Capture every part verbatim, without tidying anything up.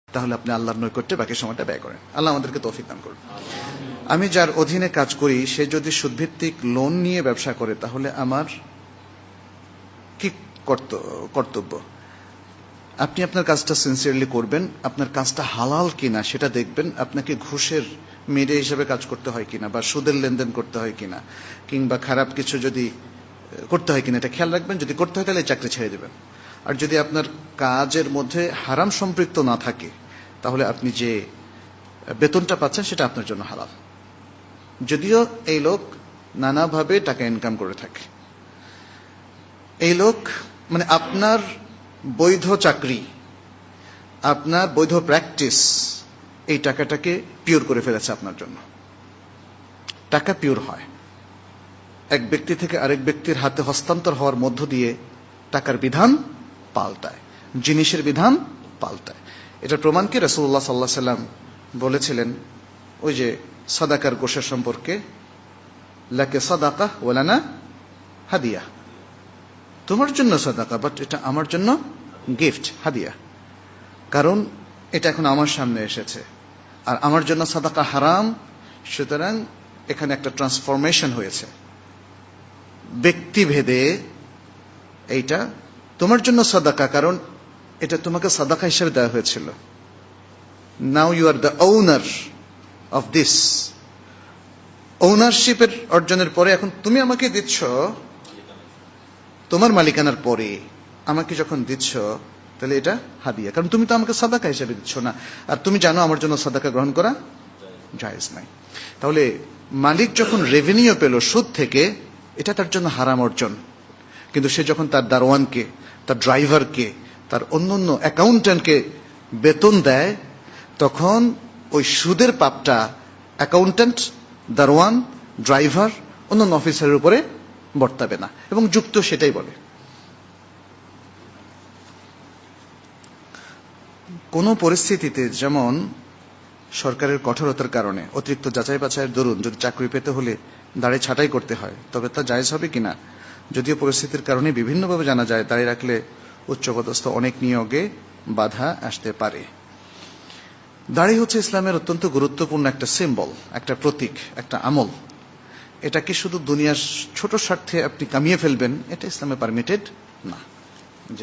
তাহলে আপনি আল্লাহর নৈকট্যে বাকি সময়টা ব্যয় করেন। আল্লাহ আমাদেরকে তৌফিক দান করুন। আমি যার অধীনে কাজ করি সে যদি সুদভিত্তিক লোন নিয়ে ব্যবসা করে তাহলে আমার কি কর্তব্য? আপনি আপনার কাজটা সিনসিয়ারলি করবেন, আপনার কাজটা হালাল কিনা সেটা দেখবেন, আপনাকে ঘুষের মেরে হিসেবে কাজ করতে হয় কিনা বা সুদের লেনদেন করতে হয় কিনা কিংবা খারাপ কিছু যদি করতে হয় কিনা এটা খেয়াল রাখবেন। যদি করতে হয় তাহলে চাকরি ছেড়ে দেবেন। আর যদি আপনার কাজের মধ্যে হারাম সম্পৃক্ত না থাকে তাহলে আপনি যে বেতনটা পাচ্ছেন সেটা আপনার জন্য হালাল, যদিও এই লোক নানাভাবে টাকা ইনকাম করে থাকে। এই লোক মানে আপনার বৈধ চাকরি, আপনার বৈধ প্র্যাকটিস এই টাকাটাকে পিওর করে ফেলেছে আপনার জন্য। টাকা পিওর হয় এক ব্যক্তি থেকে আরেক ব্যক্তির হাতে হস্তান্তর হওয়ার মধ্য দিয়ে টাকার বিধান পাল্টায়, জিনিসের বিধান পাল্টায়। এটার প্রমাণ কি? রাসূলুল্লাহ সাল্লাল্লাহু আলাইহি সাল্লাম বলেছিলেন ওই যে সাদাকার গোশের সম্পর্কে, লাকে সাদাকা ওয়ালানা হাদিয়া, তোমার জন্য সাদাকা বাট এটা আমার জন্য গিফট, হাদিয়া। কারণ এটা এখন আমার সামনে এসেছে আর আমার জন্য সাদাকা হারাম, সুতরাং এখানে একটা ট্রান্সফরমেশন হয়েছে ব্যক্তিভেদে। এইটা তোমার জন্য সাদাকা, কারণ এটা তোমাকে সাদাকা হিসেবে দেওয়া হয়েছিল। Now you are the owner of this. ওনারশিপের অর্জনের পরে এখন তুমি আমাকে দিচ্ছ, তোমার মালিকানার পরে আমাকে যখন দিচ্ছ তাহলে এটা হাদিয়া, কারণ তুমি তো আমাকে সাদাকা হিসেবে দিচ্ছ না, আর তুমি জানো আমার জন্য সাদাকা গ্রহণ করা জায়েজ নাই। তাহলে মালিক যখন রেভিনিউ পেল সুদ থেকে, এটা তার জন্য হারাম অর্জন। কিন্তু সে যখন তার দারোয়ানকে, তার ড্রাইভারকে, তার অন্যান্য অ্যাকাউন্ট্যান্টকে বেতন দেয়, তখন ওই সুদের পাপটা অ্যাকাউন্ট্যান্ট, দারোয়ান, ড্রাইভার, অন্যান্য অফিসারের উপরে বর্তাবে না, এবং যুক্ত সেটাই বলে। কোন পরিস্থিতিতে, যেমন সরকারের কঠোরতার কারণে অতিরিক্ত যাচাই বাছাইয়ের দরুন যদি চাকরি পেতে হলে দাড়ি ছাঁটাই করতে হয়, তবে তা জায়েজ হবে কিনা? যদিও পরিস্থিতির কারণে বিভিন্নভাবে জানা যায় দাড়ি রাখলে উচ্চপদস্থ অনেক নিয়োগে বাধা আসতে পারে। দাড়ি হচ্ছে ইসলামের অত্যন্ত গুরুত্বপূর্ণ একটা সিম্বল, একটা প্রতীক, একটা আমল। এটাকে শুধু দুনিয়ার ছোট স্বার্থে আপনি কামিয়ে ফেলবেন, এটা ইসলামে পারমিটেড না। যে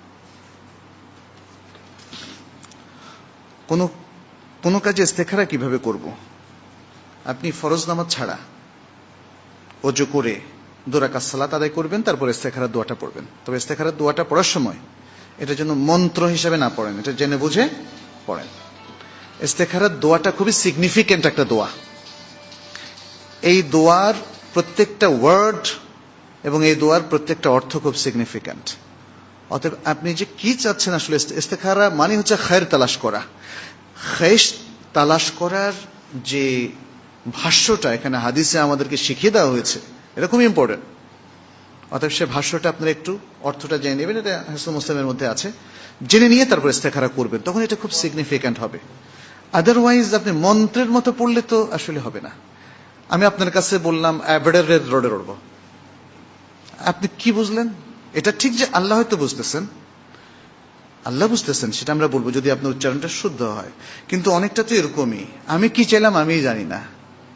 কোন কোন কাজে ইস্তেখারা কিভাবে করব? আপনি ফরজ নামাজ ছাড়া ওযু করে দুই রাকাত সালাত আদায় করবেন, তারপর ইস্তেখারার দোয়াটা পড়বেন। তবে ইস্তেখারার দোয়াটা পড়ার সময় এটা যেন মন্ত্র হিসেবে না পড়েন, এটা জেনে বুঝে পড়েন। ইস্তেখারার দোয়াটা খুবই সিগনিফিক্যান্ট একটা দোয়া। এই দোয়ার প্রত্যেকটা ওয়ার্ড এবং এই দোয়ার প্রত্যেকটা অর্থ খুব সিগনিফিক্যান্ট। অতএব আপনি যে কি চাচ্ছেন, আসলে ইস্তেখারা মানে হচ্ছে খায়ের তালাশ করা। খায়ের তালাশ করার যে ভাষ্যটা এখানে হাদিসে আমাদেরকে শিখিয়ে দেওয়া হয়েছে, এটা খুব ইম্পর্টেন্ট। অতএব সে ভাষ্যটা আপনারা একটু অর্থটা জেনে নেবেন, এটা হাদিস মুসলিমের মধ্যে আছে, জেনে নিয়ে তারপর ইস্তেখারা করবেন, তখন এটা খুব সিগনিফিক্যান্ট হবে। আদারওয়াইজ আপনি মন্ত্রের মতো পড়লে তো আসলে হবে না। আমি আপনার কাছে বললাম অ্যাভেডের রোডে রড়ব, আপনি কি বুঝলেন? এটা ঠিক যে আল্লাহ হয়তো বুঝতেছেন, আল্লাহ বুঝতেছেন, সেটা আমরা বলবো যদি আপনার উচ্চারণটা শুদ্ধ হয়। কিন্তু অনেকটা তো এরকমই, আমি কি চাইলাম আমিই জানি না।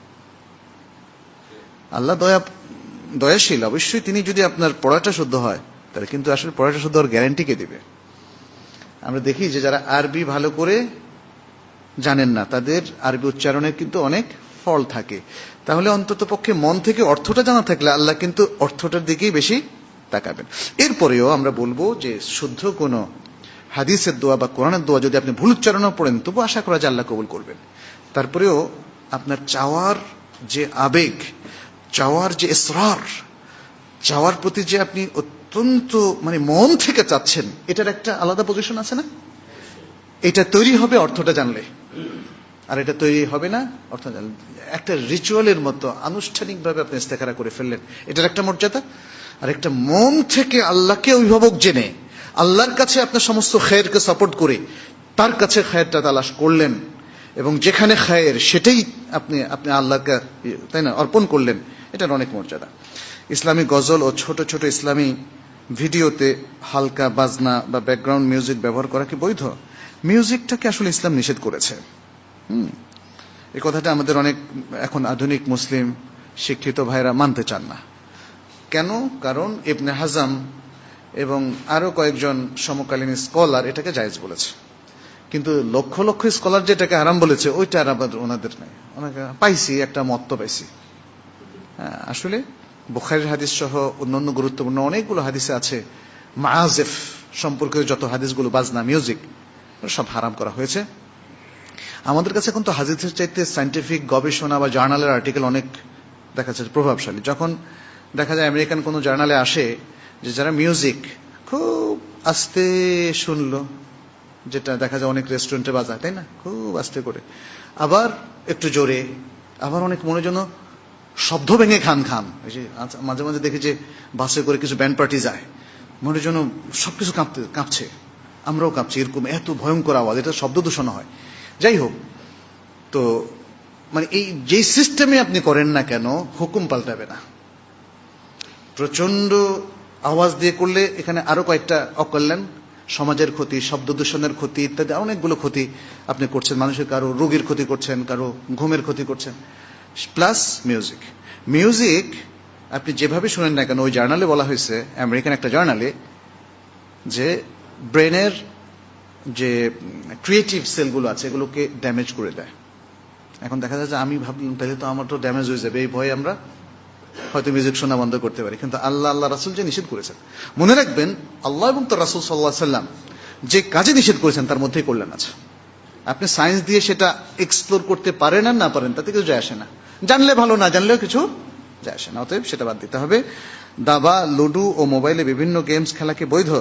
আল্লাহ দয়া দয়াশীল, অবশ্যই তিনি যদি আপনার পড়াটা শুদ্ধ হয় তাহলে, কিন্তু আসলে পড়াটা শুদ্ধ হওয়ার গ্যারান্টি কে দিবে? আমরা দেখি যে যারা আরবি ভালো করে জানেন না, তাদের আরবি উচ্চারণের কিন্তু অনেক ফল থাকে। তাহলে অন্তত পক্ষে মন থেকে অর্থটা জানা থাকলে আল্লাহ কিন্তু অর্থটার দিকেই বেশি তাকাবেন। এরপরেও আমরা বলবো যে শুদ্ধ কোন হাদিসের দোয়া বা কোরআনের দোয়া যদি আপনি ভুল উচ্চারণও পড়েন, তবু আশা করা যায় আল্লাহ কবুল করবেন। তারপরেও আপনার চাওয়ার যে আবেগ, চাওয়ার যে ইসরার, চাওয়ার প্রতি যে আপনি অত্যন্ত মানে মন থেকে চাচ্ছেন, এটার একটা আলাদা পজিশন আছে না? এটা তৈরি হবে অর্থটা জানলে, আর এটা তৈরি হবে না অর্থ জানলে। একটা রিচুয়ালের মতো আনুষ্ঠানিকভাবে আপনি ইস্তেখারা করে ফেললেন, এটার একটা মর্যাদা। আর একটা মন থেকে আল্লাহকে অভিভাবক জেনে আল্লাহর কাছে আপনার সমস্ত খায়েরকে সাপোর্ট করে তার কাছে খায়েরটা তালাশ করলেন, এবং যেখানে খায়ের সেটাই আপনি আপনি আল্লাহকে তাই না অর্পণ করলেন, এটার অনেক মর্যাদা। ইসলামী গজল ও ছোট ছোট ইসলামী ভিডিওতে হালকা বাজনা বা ব্যাকগ্রাউন্ড মিউজিক ব্যবহার করা কি বৈধ? মিউজিকটাকে আসলে ইসলাম নিষেধ করেছে। হুম এই কথাটা আমাদের অনেক এখন আধুনিক মুসলিম শিক্ষিত ভাইরা মানতে চান না। কেন? কারণ ইবনে হাজাম এবং আরো কয়েকজন সমকালীন স্কলার এটাকে জায়েজ বলেছে, কিন্তু লক্ষ লক্ষ স্কলার যেটাকে হারাম বলেছে ওইটা আর আবার ওনাদের নাই। ওনাকে পাইছি একটা মত তো পাইছি। হ্যাঁ, আসলে বুখারীর হাদিস সহ অন্যান্য গুরুত্বপূর্ণ অনেকগুলো হাদিসে আছে মাআজিফ সম্পর্কিত যত হাদিসগুলো, বাজনা, মিউজিক, সব হারাম করা হয়েছে। আমাদের কাছে এখন তো হাদিসের চাইতে সায়েন্টিফিক গবেষণা বা জার্নালের আর্টিকেল অনেক দেখা যাচ্ছে প্রভাবশালী। যখন দেখা যায় আমেরিকান কোনো জার্নালে আসে যে যারা মিউজিক খুব আস্তে শুনলো, যেটা দেখা যায় অনেক রেস্টুরেন্টে বাজায়, তাই না, খুব আস্তে করে, আবার একটু জোরে, আবার অনেক মনে যেন শব্দ ভেঙে খান খান। এই যে মাঝে মাঝে দেখি যে বাসে করে কিছু ব্যান্ড পার্টি যায়, মনে যেন সবকিছু কাঁপতে কাঁপছে, আমরাও কাঁপছি, এরকম এত ভয়ঙ্কর আওয়াজ, এটা শব্দ দূষণ হয়। যাই হোক, তো মানে এই যে সিস্টেমে আপনি করেন না কেন, হুকুম পাল্টাবে না। প্রচন্ড আওয়াজ দিয়ে করলে এখানে আরো কয়েকটা অকল্যাণ, সমাজের ক্ষতি, শব্দ দূষণের ক্ষতি ইত্যাদি অনেকগুলো ক্ষতি আপনি করছেন। মানুষের কারো রোগীর ক্ষতি করছেন, কারো ঘুমের ক্ষতি করছেন। প্লাস মিউজিক মিউজিক আপনি যেভাবে শুনেন না কেন, ওই জার্নালে বলা হয়েছে, আমেরিকান একটা জার্নালে, যে ব্রেনের যে ক্রিয়েটিভ সেলগুলো আছে এগুলোকে ড্যামেজ করে দেয়। এখন দেখা যায় যে আমি ভাবলাম তাহলে তো আমার তো ড্যামেজ হয়ে যাবে, এই ভয়ে আমরা হয়তো মিউজিক শোনা বন্ধ করতে পারি। কিন্তু আল্লাহ আল্লাহ রাসূল যে নিষেধ করেছেন, মনে রাখবেন আল্লাহ এবং তার রাসূল সাল্লাল্লাহু আলাইহি সাল্লাম যে কাজে নিষেধ করেছেন তার মধ্যেই কল্যাণ আছে। আপনি সায়েন্স দিয়ে সেটা এক্সপ্লোর করতে পারেন আর না পারেন তাতে কিছু যায় আসে না, জানলে ভালো, না জানলেও কিছু যায় আসে না। অতএব সেটা বাদ দিতে হবে। দাবা, লুডু ও মোবাইলে বিভিন্ন গেমস খেলা কি বৈধ?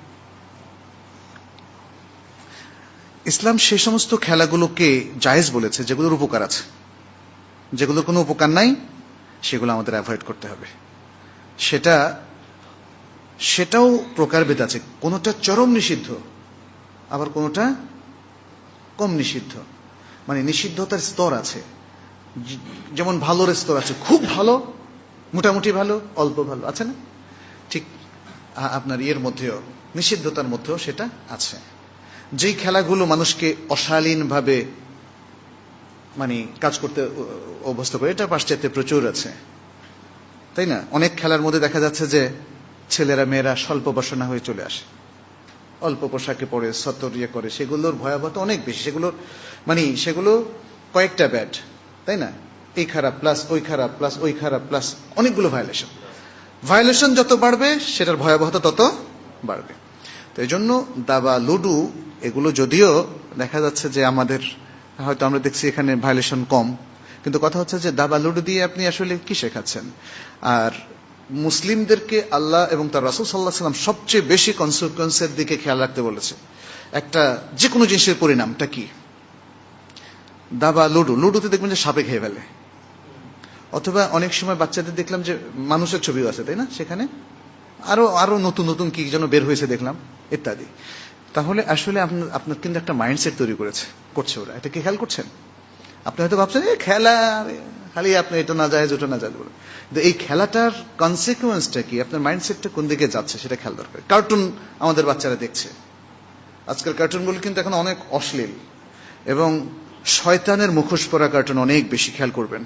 ইসলাম সেই সমস্ত খেলাগুলোকে জায়েজ বলেছে যেগুলোর উপকার আছে, যেগুলোর কোনো উপকার নাই সেগুলো আমাদের অ্যাভয়েড করতে হবে। সেটা সেটাও প্রকারভেদ আছে, কোনোটা চরম নিষিদ্ধ, আবার কোনোটা কম নিষিদ্ধ, মানে নিষিদ্ধতার স্তর আছে। যেমন ভালোর স্তর আছে, খুব ভালো, মোটামুটি ভালো, অল্প ভালো, আছে না? ঠিক আপনার ইয়ের মধ্যেও, নিষিদ্ধতার মধ্যেও সেটা আছে। যেই খেলাগুলো মানুষকে অশালীন ভাবে মানে কাজ করতে অভ্যস্ত করে, এটা পাশ্চাত্যে প্রচুর আছে, তাই না? অনেক খেলার মধ্যে দেখা যাচ্ছে যে ছেলেরা মেয়েরা স্বল্প বসনা হয়ে চলে আসে, অল্প পোশাকে পরে সতর ইয়ে করে, সেগুলোর ভয়াবহতা অনেক বেশি। সেগুলোর মানে সেগুলো কয়েকটা ব্যাড, তাই না? এই খারাপ প্লাস ওই খারাপ প্লাস ওই খারাপ প্লাস অনেকগুলো ভায়োলেশন। ভায়োলেশন যত বাড়বে সেটার ভয়াবহতা তত বাড়বে। তো এই জন্য দাবা, লুডু এগুলো যদিও দেখা যাচ্ছে যে আমাদের হয়তো আমরা দেখছি এখানে ভায়োলেশন কম, কিন্তু কথা হচ্ছে যে দাবা লুডু দিয়ে আপনি আসলে কি শেখাচ্ছেন? আর মুসলিমদেরকে আল্লাহ এবং তার রাসূল সাল্লাল্লাহু আলাইহি ওয়াসাল্লাম সবচেয়ে বেশি কনসিকুয়েন্সের দিকে খেয়াল রাখতে বলেছে। একটা যে কোনো জিনিসের পরিণামটা কি? দাবা, লুডু, লুডুতে দেখবেন যে সাপে খেয়ে ফেলে, অথবা অনেক সময় বাচ্চাদের দেখলাম যে মানুষের ছবিও আছে, তাই না? সেখানে আরো আরো নতুন নতুন কি যেন বের হয়েছে দেখলাম, ইত্যাদি। তাহলে আসলে আপনার আপনার কিন্তু একটা মাইন্ডসেট তৈরি করেছে করছে ওরা, এটা কি খেয়াল করছেন? আপনি হয়তো ভাবছেন খেলা খালি আপনি এটা না যায় ওটা না যায়, কিন্তু এই খেলাটার কনসিকুয়েন্সটা কি, আপনার মাইন্ডসেটটা কোন দিকে যাচ্ছে সেটা খেয়াল দরকার। কার্টুন আমাদের বাচ্চারা দেখছে, আজকাল কার্টুনগুলো কিন্তু এখন অনেক অশ্লীল এবং শয়তানের মুখোশ পরা কার্টুন অনেক বেশি, খেয়াল করবেন।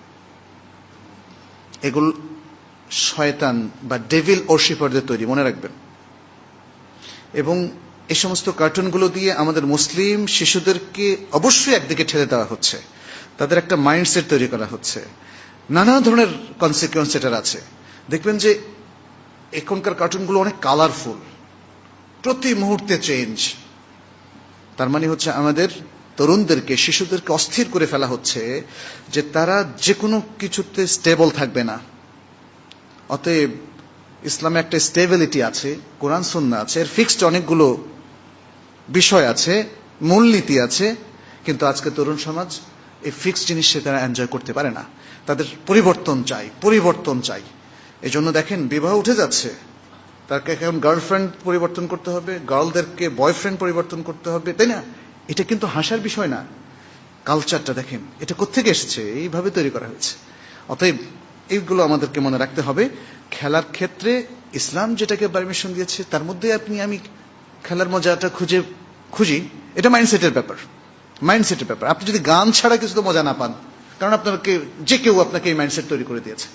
এগুলো শয়তান বা ডেভিল ওরশিপারদের তৈরি, মনে রাখবেন। এবং এই সমস্ত কার্টুনগুলো দিয়ে আমাদের মুসলিম শিশুদেরকে অবশ্যই একদিকে ঠেলে দেওয়া হচ্ছে, তাদের একটা মাইন্ডসেট তৈরি করা হচ্ছে, নানা ধরনের কনসিকুয়েন্স এটার আছে। দেখবেন যে এখনকার কার্টুনগুলো অনেক কালারফুল, প্রতি মুহূর্তে চেঞ্জ। তার মানে হচ্ছে আমাদের তরুণদেরকে, শিশুদেরকে অস্থির করে ফেলা হচ্ছে যে তারা যে কোনো কিছুতে স্টেবল থাকবে না। অতএব ইসলামে একটা স্টেবিলিটি আছে, কোরআন সুন্নাহ আছে, এর ফিক্সড অনেকগুলো বিষয় আছে, মূলনীতি আছে, কিন্তু আজকে তরুণ সমাজ এই ফিক্সড জিনিসটা তারা এনজয় করতে পারে না, তাদের পরিবর্তন চাই, পরিবর্তন চাই। এই জন্য দেখেন বিবাহ উঠে যাচ্ছে, তাকে এখন গার্লফ্রেন্ড পরিবর্তন করতে হবে, গার্লদেরকে বয়ফ্রেন্ড পরিবর্তন করতে হবে, তাই না? এটা কিন্তু হাসার বিষয় না। কালচারটা দেখেন এটা কোত্থেকে এসেছে, এইভাবে তৈরি করা হয়েছে। অতএব এইগুলো আমাদেরকে মনে রাখতে হবে। খেলার ক্ষেত্রে ইসলাম যেটাকে পারমিশন দিয়েছে তার মধ্যে আপনি আমি খেলার মজাটা খুঁজে খুঁজি, এটা মাইন্ডসেটের ব্যাপার, মাইন্ডসেটের ব্যাপার। আপনি যদি গান ছাড়া কিছু তো মজা না পান, কারণ আপনাকে যে কেউ আপনাকে এই মাইন্ডসেট তৈরি করে দিয়েছে।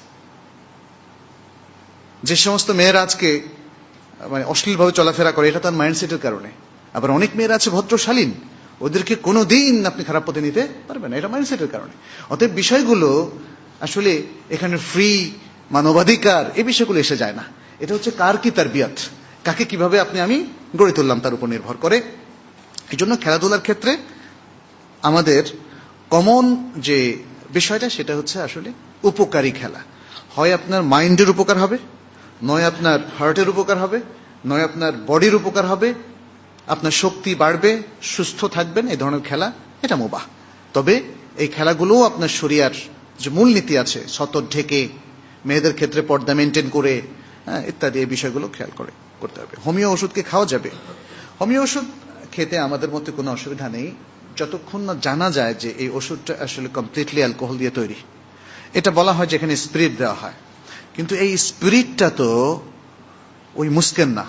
যে সমস্ত মেয়েরা আজকে মানে অশ্লীলভাবে চলাফেরা করে, এটা তার মাইন্ডসেটের কারণে। আবার অনেক মেয়েরা আছে ভদ্রশালীন, ওদেরকে কোনোদিন আপনি খারাপ পথে নিতে পারবেন না, এটা মাইন্ডসেটের কারণে। অতএব বিষয়গুলো আসলে এখানে ফ্রি, মানবাধিকার, এই বিষয়গুলো এসে যায় না। এটা হচ্ছে কার কি তারবিয়াত, কাকে কিভাবে আপনি আমি গড়ে তুললাম তার উপর নির্ভর করে। এই জন্য খেলাধুলার ক্ষেত্রে আমাদের কমন যে বিষয়টা সেটা হচ্ছে আসলে উপকারী খেলা। হয় আপনার মাইন্ডের উপকার হবে, নয় আপনার হার্টের উপকার হবে, নয় আপনার বডির উপকার হবে, আপনার শক্তি বাড়বে, সুস্থ থাকবেন, এই ধরনের খেলা, এটা মুবাহ। তবে এই খেলাগুলোও আপনার শরিয়ার যে মূলনীতি আছে, সতর ঢেকে, মেয়েদের ক্ষেত্রে পর্দা মেনটেন করে, হ্যাঁ, ইত্যাদি এই বিষয়গুলো খেয়াল করে করতে হবে। হোমিও ওষুধকে খাওয়া যাবে। হোমিও ওষুধ খেতে আমাদের মধ্যে কোনো অসুবিধা নেই, যতক্ষণ না জানা যায় যে এই ওষুধটা আসলে কমপ্লিটলি অ্যালকোহল দিয়ে তৈরি। এটা বলা হয় যেখানে স্পিরিট দেওয়া হয়, কিন্তু এই স্পিরিটটা তো ওই মুস্কেন না,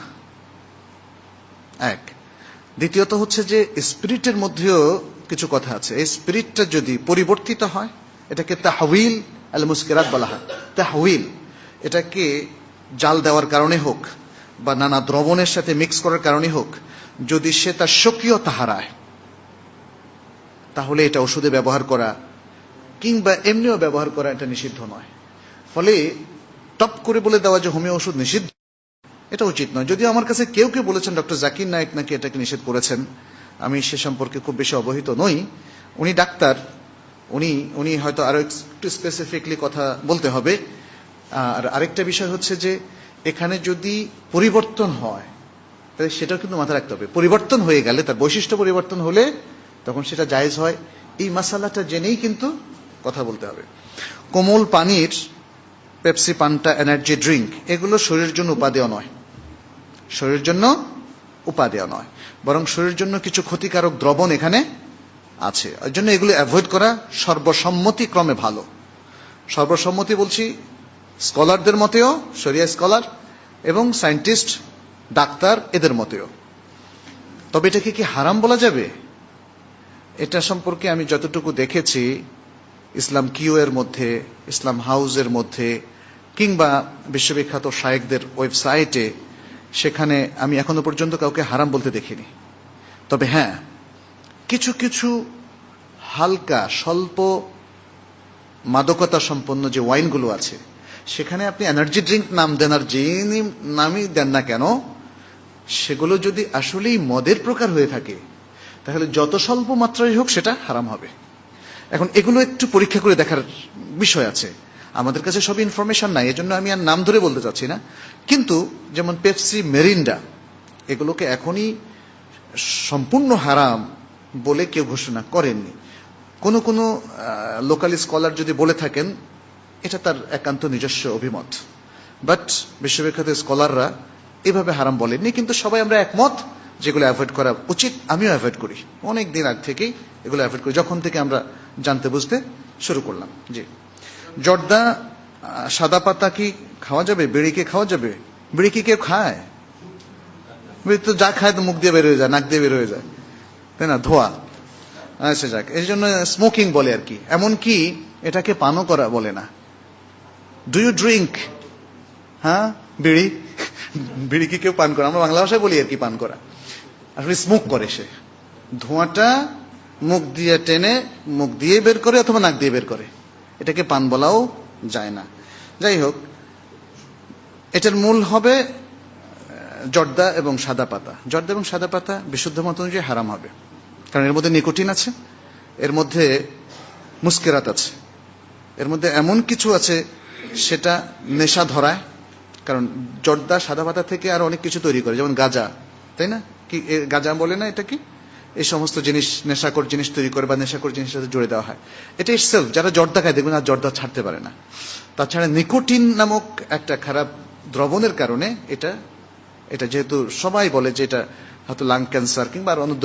এক। দ্বিতীয়ত হচ্ছে যে স্পিরিটের মধ্যেও কিছু কথা আছে। এই স্পিরিটটা যদি পরিবর্তিত হয়, এটাকে তাহউইল আল মুস্কিরাত বলা হয়। তাহউইল, এটাকে জাল দেওয়ার কারণে হোক বা নানা দ্রবণের সাথে মিক্স করার কারণে হোক, যদি সে তার স্বকীয়তা হারায়, তাহলে এটা ওষুধে ব্যবহার করা কিংবা এমনিও ব্যবহার করা এটা নিষিদ্ধ নয়। ফলে টপ করে বলে দেওয়া যে হোমিও ওষুধ নিষিদ্ধ, এটা উচিত নয়। যদিও আমার কাছে কেউ কেউ বলেছেন ডক্টর জাকির নায়েক নাকি এটাকে নিষেধ করেছেন, আমি সে সম্পর্কে খুব বেশি অবহিত নই। উনি ডাক্তার, উনি উনি হয়তো আরো একটু স্পেসিফিকলি কথা বলতে হবে। আর আরেকটা বিষয় হচ্ছে যে এখানে যদি পরিবর্তন হয়, তাহলে সেটাও কিন্তু মাথায় রাখতে হবে। পরিবর্তন হয়ে গেলে, তার বৈশিষ্ট্য পরিবর্তন হলে তখন সেটা জায়েজ হয়। এই মাসালাটা জেনেই কিন্তু কথা বলতে হবে। কোমল পানির, পেপসি, পান্টা, এনার্জি ড্রিঙ্ক, এগুলো শরীরের জন্য উপাদেয় নয়, শরীরের জন্য উপাদেয় নয়, বরং শরীরের জন্য কিছু ক্ষতিকারক দ্রবণ এখানে আছে। ওই জন্য এগুলো অ্যাভয়েড করা সর্বসম্মতি ক্রমে ভালো। সর্বসম্মতি বলছি স্কলারদের মতেও, শরিয়া স্কলার এবং সায়েন্টিস্ট, ডাক্তার, এদের মতেও। তবে এটাকে কি হারাম বলা যাবে? এটা সম্পর্কে আমি যতটুকু দেখেছি ইসলাম কিউ এর মধ্যে, ইসলাম হাউসের মধ্যে, কিংবা বিশ্ববিখ্যাত শায়েখদের ওয়েবসাইটে, সেখানে আমি এখনো পর্যন্ত কাউকে হারাম বলতে দেখিনি। তবে হ্যাঁ, কিছু কিছু হালকা স্বল্প মাদকতা সম্পন্ন যে ওয়াইনগুলো আছে, সেখানে আপনি এনার্জি ড্রিঙ্ক নাম দেন আর যে নামই দেন না কেন, সেগুলো যদি আসলেই মদের প্রকার হয়ে থাকে, তাহলে যত স্বল্প মাত্রায় হোক সেটা হারাম হবে। এখন এগুলো একটু পরীক্ষা করে দেখার বিষয় আছে। আমাদের কাছে সব ইনফরমেশন নাই, এজন্য আমি আর নাম ধরে বলতে চাচ্ছি না। কিন্তু যেমন পেপসি, মেরিন্ডা, এগুলোকে এখনই সম্পূর্ণ হারাম বলে কেউ ঘোষণা করেননি। কোন কোন লোকাল স্কলার যদি বলে থাকেন, এটা তার একান্ত নিজস্ব অভিমত, বাট বিশ্ববিখ্যাত স্কলাররা এভাবে হারাম বলেননি। কিন্তু সবাই আমরা একমত যেগুলো অ্যাভয়েড করা উচিত। আমিও অ্যাভয়েড করি, অনেক দিন আগ থেকেই এগুলো অ্যাভয়েড করি, যখন থেকে আমরা জানতে বুঝতে শুরু করলাম। জি, জর্দা, সাদা পাতা কি খাওয়া যাবে? বিড়ি কি খাওয়া যাবে? বিড়ি কি কেউ খায়? বিড়ি তো যা খায় তো মুখ দিয়ে বের হয়ে যায়, নাক দিয়ে বের হয়ে যায়, তাই না, ধোয়া। আচ্ছা যাক, এই জন্য স্মোকিং বলে আর কি। এমনকি এটাকে পানও করা বলে না। Do you drink? হ্যাঁ, বিড়ি, বিড়ি কি কেউ পান করে? আমরা বাংলা ভাষায় বলি আর কি পান করা। আসলে স্মোক করে সে, ধোঁয়াটা মুখ দিয়ে টেনে মুখ দিয়ে বের করে অথবা নাক দিয়ে বের করে, এটাকে পান বলাও যায় না। যাই হোক, এটার মূল হবে জর্দা এবং সাদা পাতা। জর্দা এবং সাদা পাতা বিশুদ্ধ মত অনুযায়ী হারাম হবে, কারণ এর মধ্যে নিকোটিন আছে, এর মধ্যে মুস্কিরাত আছে, এর মধ্যে এমন কিছু আছে সেটা নেশা ধরায়। কারণ জর্দা সাদা পাতা থেকে আর অনেক কিছু তৈরি করে, যেমন গাঁজা, তাই না? কি গাঁজা বলে না এটা কি? এই সমস্ত জিনিস, নেশাকর জিনিস তৈরি করে বা নেশাকর জিনিসের সাথে জুড়ে দেওয়া হয়। এটা ইটসেলফ, যারা জর্দা খায় দেখবেন আর জর্দা ছাড়তে পারে না। তাছাড়া নিকোটিন নামক একটা খারাপ দ্রবণের কারণে এটা এটা যেহেতু সবাই বলে যে এটা হয়তো লাং ক্যান্সার কিংবা আর অন্য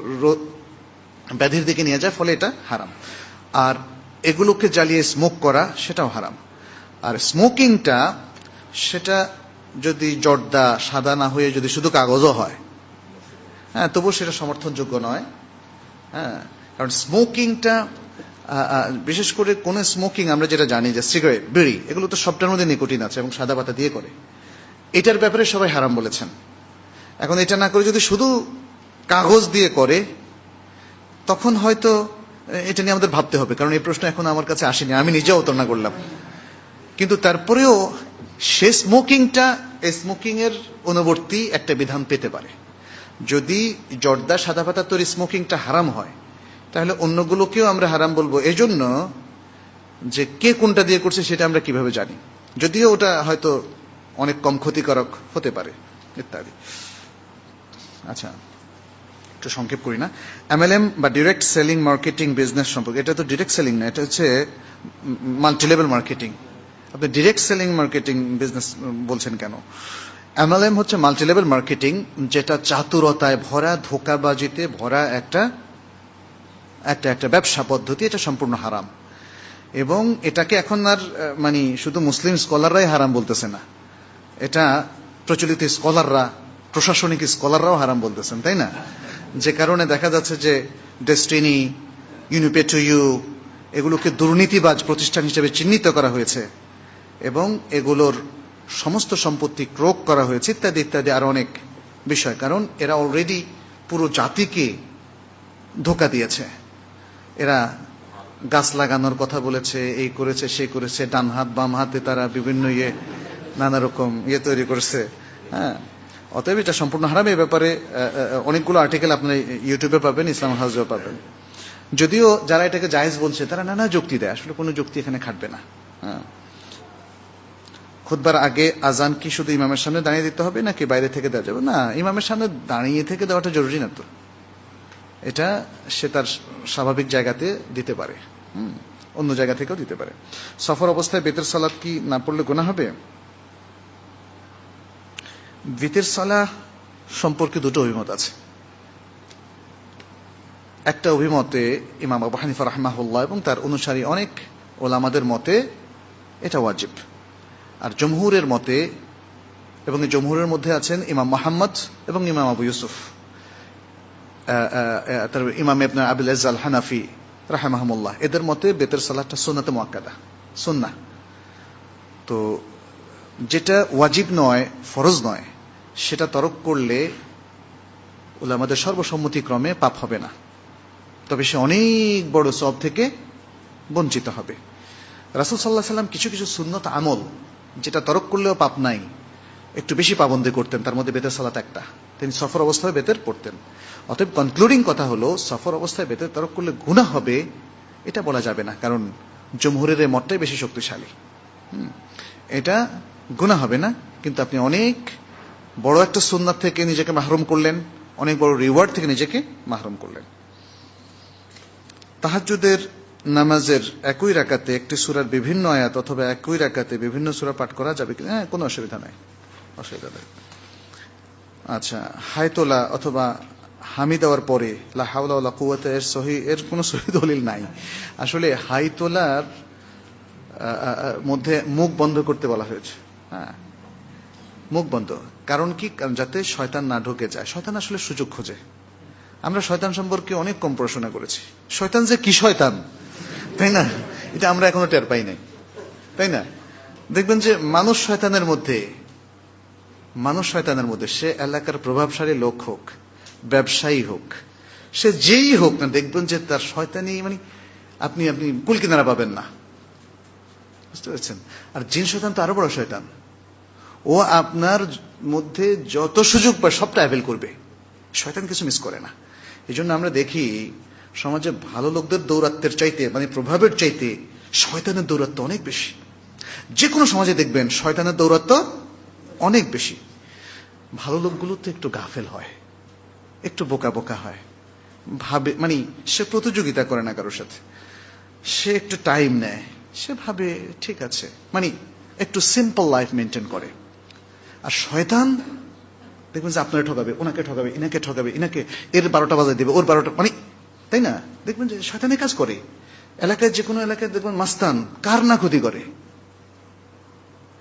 ব্যাধির দিকে নিয়ে যায়, ফলে এটা হারাম। আর এগুলোকে জ্বালিয়ে স্মোক করা, সেটাও হারাম। আর স্মোকিংটা, সেটা যদি জর্দা সাদা না হয়ে যদি শুধু কাগজও হয়, হ্যাঁ, তবুও সেটা সমর্থনযোগ্য নয়। হ্যাঁ, কারণ স্মোকিংটা, বিশেষ করে কোন স্মোকিং আমরা যেটা জানি যে সিগারেট, বিড়ি, এগুলো তো সবটার মধ্যে নিকোটিন আছে এবং সাদা পাতা দিয়ে করে, এটার ব্যাপারে সবাই হারাম বলেছেন। এখন এটা না করে যদি শুধু কাগজ দিয়ে করে, তখন হয়তো এটা নিয়ে আমাদের ভাবতে হবে, কারণ এই প্রশ্ন এখন আমার কাছে আসেনি, আমি নিজেও উত্তর না করলাম। কিন্তু তারপরেও সে স্মোকিংটা, এই স্মোকিং এর অনুবর্তী একটা বিধান পেতে পারে। যদি জর্দা, সাদা পাতা তৈরি স্মোকিংটা হারাম হয়, তাহলে অন্যগুলোকেও আমরা হারাম বলবো। এজন্য যে কে কোনটা দিয়ে করছে সেটা আমরা কিভাবে জানি, যদিও ওটা হয়তো অনেক কম ক্ষতিকারক হতে পারে ইত্যাদি। আচ্ছা, একটু সংক্ষেপ করি না। এমএলএম বা ডিরেক্ট সেলিং মার্কেটিং বিজনেস সম্পর্কে, এটা তো ডিরেক্ট সেলিং না, এটা হচ্ছে মাল্টিলেভেল মার্কেটিং। আপনি ডিরেক্ট সেলিং মার্কেটিং বিজনেস বলছেন কেন? এমএলএম হচ্ছে মাল্টিলেভেল মার্কেটিং, যেটা চাতুরতায় ভরা, ধোঁকাবাজিতে ভরা একটা একটা একটা ব্যবসা পদ্ধতি। এটা সম্পূর্ণ হারাম, এবং এটাকে এখন আর মানে শুধু মুসলিম স্কলাররাই হারাম বলতেছে না, এটা প্রচলিত স্কলাররা, প্রশাসনিক স্কলাররাও হারাম বলতেছেন, তাই না? যে কারণে দেখা যাচ্ছে যে ডেস্টিনি, ইউনিপেটু, এগুলোকে দুর্নীতিবাজ প্রতিষ্ঠান হিসেবে চিহ্নিত করা হয়েছে এবং এগুলোর সমস্ত সম্পত্তি ক্রোক করা হয়েছে ইত্যাদি ইত্যাদি আরো অনেক বিষয়। কারণ এরা অলরেডি পুরো জাতিকে ধোঁকা দিয়েছে। এরা গাছ লাগানোর কথা বলেছে, এই করেছে, সেই করেছে, ডান হাত বাম হাতে তারা বিভিন্ন ইয়ে নানা রকম ইয়ে তৈরি করেছে। হ্যাঁ, অতএব এটা সম্পূর্ণ হারাম। এই ব্যাপারে অনেকগুলো আর্টিকেল আপনি ইউটিউবে পাবেন, ইসলাম হাউসেও পাবেন। যদিও যারা এটাকে জায়েজ বলছে তারা নানা যুক্তি দেয়, আসলে কোনো যুক্তি এখানে খাটবে না। হ্যাঁ, খুতবার আগে আজান কি শুধু ইমামের সামনে দাঁড়িয়ে দিতে হবে নাকি বাইরে থেকে দেওয়া যাবে? না, ইমামের সামনে দাঁড়িয়ে থেকে দেওয়াটা জরুরি না তো, এটা সে তার স্বাভাবিক জায়গাতে দিতে পারে, হুম, অন্য জায়গা থেকেও দিতে পারে। সফর অবস্থায় বেতের সালাত কি না পড়লে গুনাহ হবে? বেতের সালাহ সম্পর্কে দুটো অভিমত আছে। একটা অভিমতে ইমাম আবু হানিফা রাহমাহুল্লাহ এবং তার অনুসারী অনেক ওলামাদের মতে এটা ওয়াজিব, আর জমহুরের মতে, এবং এই জমহুরের মধ্যে আছেন ইমাম মুহাম্মদ এবং ইমাম আবু ইউসুফ, তার ইমাম ইবনে আবিল ইজ্জ আল হানাফি রাহিমাহুল্লাহ, এদের মতে বেতের সালাতটা সুন্নাতে মুআক্কাদা, সুন্নাহ। তো যেটা ওয়াজিব নয়, ফরজ নয়, সেটা তরক করলে উলামাদের সর্বসম্মতিক্রমে পাপ হবে না, তবে সে অনেক বড় সওয়াব থেকে বঞ্চিত হবে। রাসূল সাল্লাল্লাহু আলাইহি সাল্লাম কিছু কিছু সুন্নত আমল যেটা তরক করলেও পাপ নাই, একটু বেশি পাবন্দি করতেন, তার মধ্যে বেতের সালাত একটা। তিনি সফর অবস্থায় বেতের পড়তেন। অতএব কনক্লুডিং কথা হলো, সফর অবস্থায় বেতের তরক করলে গুনাহ হবে এটা বলা যাবে না, কারণ জমহুরের এই মতটাই বেশি শক্তিশালী। এটা গুনাহ হবে না, কিন্তু আপনি অনেক বড় একটা সুন্নাত থেকে নিজেকে মাহরুম করলেন, অনেক বড় রিওয়ার্ড থেকে নিজেকে মাহরুম করলেন। তাহাজ্জুদের নামাজের একই রাকাতে একটি সূরার বিভিন্ন আয়াত অথবা একই রাকাতে বিভিন্ন সূরা পাঠ করা যাবে কিনা? হ্যাঁ, কোনো অসুবিধা নাই, অসুবিধা নেই। আচ্ছা, হায়তোলা অথবা হামি দেওয়ার পরে লা হাওলা ওয়ালা কুওয়াতা এর সহি এর কোনো সহি দলিল নাই। আসলে হায়তোলার মধ্যে মুখ বন্ধ করতে বলা হয়েছে। হ্যাঁ, মুখ বন্ধ, কারণ কি? যাতে শয়তান না ঢুকে যায়। শয়তান আসলে সুযোগ খোঁজে। আমরা শয়তান সম্পর্কে অনেক কম পড়াশোনা করেছি। শয়তান যে কি শয়তান, তাই না, এটা আমরা এখনো টের পাই নাই, তাই না? দেখবেন যে মানুষ শয়তানের মধ্যে, মানুষ শয়তানের মধ্যে সে এলাকার প্রভাবশালী লোক হোক, ব্যবসায়ী হোক, সে যেই হোক না, দেখবেন যে তার শয়তানি মানে আপনি আপনি কুল কিনারা পাবেন না, বুঝতে পারছেন? আর জিন শয়তান তো আরো বড় শয়তান, ও আপনার মধ্যে যত সুযোগ পায় সবটা অ্যাভেল করবে। শয়তান কিছু মিস করে না। এই জন্য আমরা দেখি সমাজে ভালো লোকদের দৌরাত্বের চাইতে, মানে প্রভাবের চাইতে শয়তানের দৌরাত্ব অনেক বেশি। যে কোনো সমাজে দেখবেন শয়তানের দৌরাত্ব অনেক বেশি। ভালো লোকগুলো তো একটু গাফেল হয়, একটু বোকা বোকা হয়, ভাবে মানে সে প্রতিযোগিতা করে না কারোর সাথে, সে একটু টাইম নেয়, সে ভাবে ঠিক আছে, মানে একটু সিম্পল লাইফ মেনটেন করে। আর শয়তান দেখবেন যে আপনারা ঠকাবে, ওনাকে ঠকাবে, ইনাকে ঠকাবে, ইনাকে এর বারোটা বাজায় দেবে, ওর বারোটা, মানে তাই না? দেখবেন যে শয়তানের কাজ করে। এলাকায় যে কোনো এলাকায় দেখবেন মাস্তান কার না ক্ষতি করে।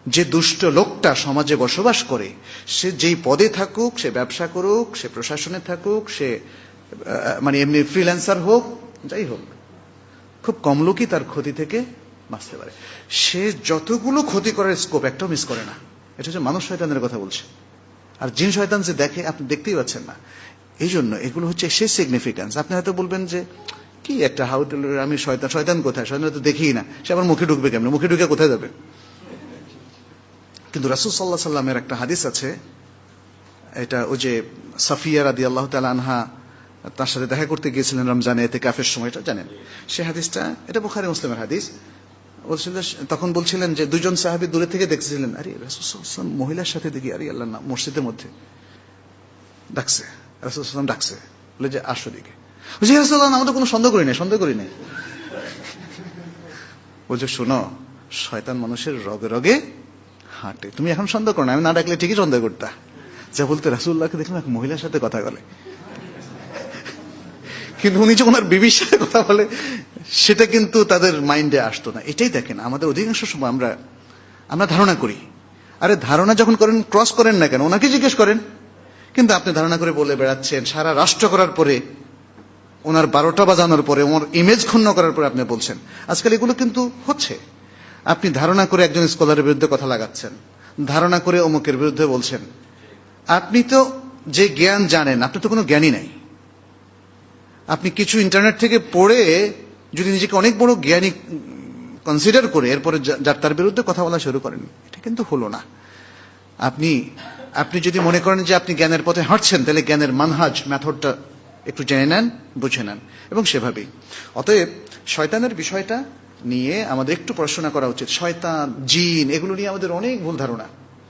যে দুষ্ট লোকটা সমাজে বসবাস করে, সে যেই পদে থাকুক, সে ব্যবসা করুক, সে প্রশাসনে থাকুক, সে মানে এমনি ফ্রিল্যান্সার হোক, যাই হোক, খুব কম লোকই তার ক্ষতি থেকে বাঁচতে পারে। সে যতগুলো ক্ষতি করার স্কোপ একটাও মিস করে না। এটা হচ্ছে মানুষ শয়তানের কথা বলছে। আর জিন শয়তান যে দেখে আপনি দেখতেই পাচ্ছেন না। এই জন্য এগুলো হচ্ছে সে সিগনিফিক্যান্স। আপনি হয়তো বলবেন যে কি একটা হাউটেল, আমি শয়তান, শয়তান কোথায়? শয়তান তো দেখি না, সে আবার মুখে ঢুকবে কেমন? মুখে ঢুকে কোথায় যাবে? কিন্তু রাসূল সাল্লাল্লাহু আলাইহি সাল্লামের একটা হাদিস আছে, এটা ওই যে সাফিয়া রাদিয়াল্লাহু তাআলা আনহা তার সাথে দেখা করতে গিয়েছিলেন রমজানে ইতিকাফের সময়টা জানেন, সে হাদিসটা, এটা বুখারী মুসলিমের হাদিস। বলছিলেন, তখন বলছিলেন যে দুজন সাহাবী দূরে থেকে দেখছিলেন, আরে রাসূল সাল্লাল্লাহু আলাইহি ওয়াসাল্লাম মহিলার সাথে দেখি, আরে আল্লাহ না, মসজিদের মধ্যে ডাকছে, রাসূল সাল্লাল্লাহু আলাইহি ওয়াসাল্লাম ডাকছে, বলে যে আসো দিকে। বলছি ইয়া রাসূলুল্লাহ, আমরা তো কোনো সন্দেহ করি না, সন্দেহ করি না। বলছে শোনো, শয়তান মানুষের রগে রগে হাঁটে, তুমি এখন সন্দেহ করো না, আমি না ডাকলে ঠিকই সন্দেহ করতা। যা বলতে রাসূলুল্লাহকে দেখলাম এক মহিলার সাথে কথা বলে, কিন্তু উনি যে ওনার বিবির সাথে কথা বলে সেটা কিন্তু তাদের মাইন্ডে আসতো না। এটাই দেখেন, আমাদের অধিকাংশ সময় আমরা আমরা ধারণা করি। আরে ধারণা যখন করেন, ক্রস করেন না কেন, ওনাকে জিজ্ঞেস করেন। কিন্তু আপনি ধারণা করে বলে বেড়াচ্ছেন, সারা রাষ্ট্র করার পরে, ওনার বারোটা বাজানোর পরে, ওনার ইমেজ ক্ষুণ্ণ করার পরে আপনি বলছেন। আজকাল এগুলো কিন্তু হচ্ছে। আপনি ধারণা করে একজন স্কলারের বিরুদ্ধে কথা লাগাচ্ছেন, ধারণা করে অমুকের বিরুদ্ধে বলছেন। আপনি তো যে জ্ঞান জানেন, আপনি তো কোনো জ্ঞানী নাই। আপনি কিছু ইন্টারনেট থেকে পড়ে যদি নিজেকে অনেক বড় জ্ঞানী কনসিডার করে এরপরে যার তার বিরুদ্ধে কথা বলা শুরু করেন, এটা কিন্তু হলো না। আপনি আপনি যদি মনে করেন যে আপনি জ্ঞানের পথে হাঁটছেন, তাহলে জ্ঞানের মানহাজ, মেথডটা একটু জেনে নেন, বুঝে নেন, এবং সেভাবেই। অতএব শয়তানের বিষয়টা নিয়ে আমাদের একটু পড়াশোনা করা উচিত। শয়তান, জিন, এগুলো নিয়ে আমাদের অনেক ভুল ধারণা।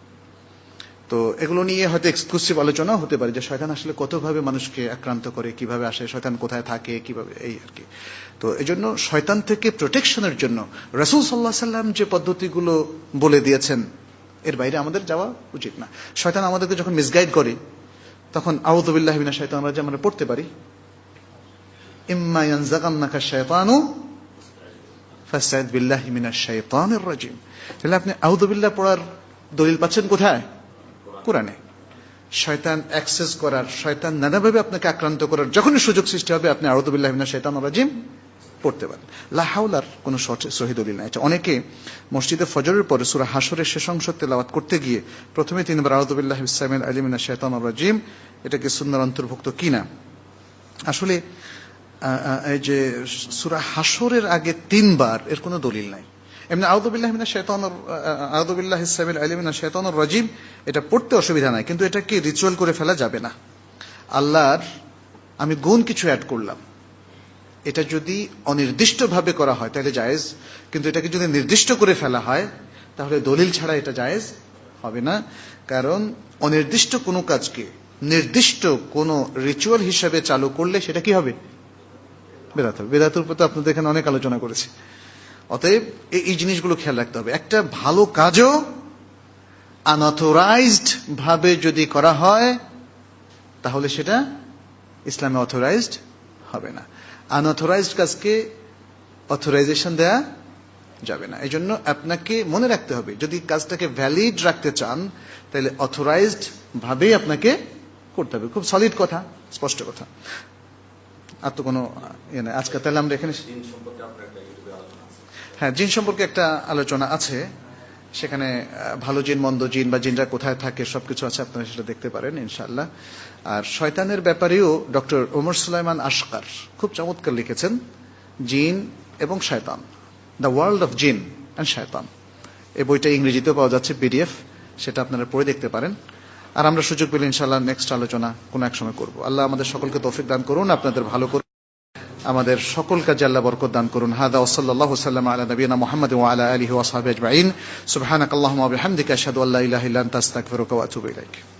তো এগুলো নিয়ে হয়তো এক্সক্লুসিভ আলোচনা হতে পারে যে শয়তান আসলে কতভাবে মানুষকে আক্রান্ত করে, কিভাবে আসে, শয়তান কোথায় থাকে, কিভাবে, এই আর কি। তো এজন্য শয়তান থেকে প্রোটেকশনের জন্য রাসূল সাল্লাল্লাহু আলাইহি সাল্লাম যে পদ্ধতিগুলো বলে দিয়েছেন, এর বাইরে আমাদের যাওয়া উচিত না। শয়তান আমাদেরকে যখন মিসগাইড করে, তখন আউযু বিল্লাহি মিনাশ শাইতানির রাজিম আমরা পড়তে পারি, ইম্মা ইয়ানজাগান্নাকা শাইতানু ফাসতাইদ বিল্লাহি মিনাশ শাইতানির রাজিম। তাহলে আপনি আউযু বিল্লাহ পড়ার দলিল পাচ্ছেন কোথায়? কোরআনে। শয়তান অ্যাক্সেস করার, শয়তান নানাভাবে আপনাকে আক্রান্ত করার যখনই সুযোগ সৃষ্টি হবে, আপনি আউযু বিল্লাহি মিনাশ শাইতানির রাজিম পড়তে পারেন। লা হাওলার কোনো সহি দলিল নাই। অনেকে মসজিদে ফজরের পরে সূরা হাশরের শেষ অংশ তেলাওয়াত করতে গিয়ে প্রথমে তিনবার আউযু বিল্লাহি বিসমিল আলিম মিনাশ শাইতানির রাজিম, এটা কি সুন্নাহর অন্তর্ভুক্ত কিনা? আসলে এই যে সূরা হাশরের আগে তিনবার, এর কোনো দলিল নাই। এমনি আউযু বিল্লাহি মিনাশ শাইতানির আউযু বিল্লাহি বিসমিল আলিম মিনাশ শাইতানির রাজিম এটা পড়তে অসুবিধা নাই, কিন্তু এটাকে রিচুয়াল করে ফেলা যাবে না। আল্লাহর আমি গুণ কিছু অ্যাড করলাম, এটা যদি অনির্দিষ্টভাবে করা হয় তাহলে জায়েজ, কিন্তু এটাকে যদি নির্দিষ্ট করে ফেলা হয় তাহলে দলিল ছাড়া এটা জায়েজ হবে না। কারণ অনির্দিষ্ট কোনো কাজকে নির্দিষ্ট কোনো রিচুয়াল হিসেবে চালু করলে সেটা কি হবে? বেদাত হবে। বেদাতের উপর তো আপনাদের এখানে অনেক আলোচনা করেছি। অতএব এই জিনিসগুলো খেয়াল রাখতে হবে। একটা ভালো কাজও আনঅথরাইজড ভাবে যদি করা হয় তাহলে সেটা ইসলামে অথরাইজড হবে না। আনঅথরাইজড কাজকে অথরাইজেশন দেয়া যাবে না। এই জন্য আপনাকে মনে রাখতে হবে, যদি কাজটাকে ভ্যালিড রাখতে চান তাহলে অথরাইজড ভাবেই আপনাকে করতে হবে। খুব সলিড কথা, স্পষ্ট কথা। আর তো কোনো ইয়ে নাই। আজকে তাহলে আমরা এখানে, হ্যাঁ, জিন সম্পর্কে একটা আলোচনা আছে, সেখানে ভালো জিন, মন্দ জিন বা জিনরা কোথায় থাকে সবকিছু আছে, আপনারা সেটা দেখতে পারেন ইনশাআল্লাহ। আর শয়তানের ব্যাপারেও ডক্টর ওমর সুলাইমান আশকার খুব চমৎকার লিখেছেন, জিন এবং শয়তান, the world of jinn and শয়তান। এই বইটা ইংরেজিতেও পাওয়া যাচ্ছে, পিডিএফ, সেটা আপনারা পড়ে দেখতে পারেন। আর আমরা সুযোগ পেলে ইনশাআল্লাহ নেক্সট আলোচনা কোনো এক সময় করব। আল্লাহ আমাদের সকলকে তৌফিক দান করুন, আপনাদের ভালো করুন, আমাদের সকল কাজে আল্লাহ বরকত দান করুন। হাদা ওয়া সাল্লাল্লাহু সাল্লামা আলা নবিয়িনা মুহাম্মাদ ওয়া আলা আলিহি ওয়া সাহবিহি আজমাইন। সুবহানাকাল্লাহুম্মা ওয়া বিহামদিকা আশহাদু আল্লা ইলাহা ইল্লা আনতা আস্তাগফিরুকা ওয়া আতুবু ইলাইক।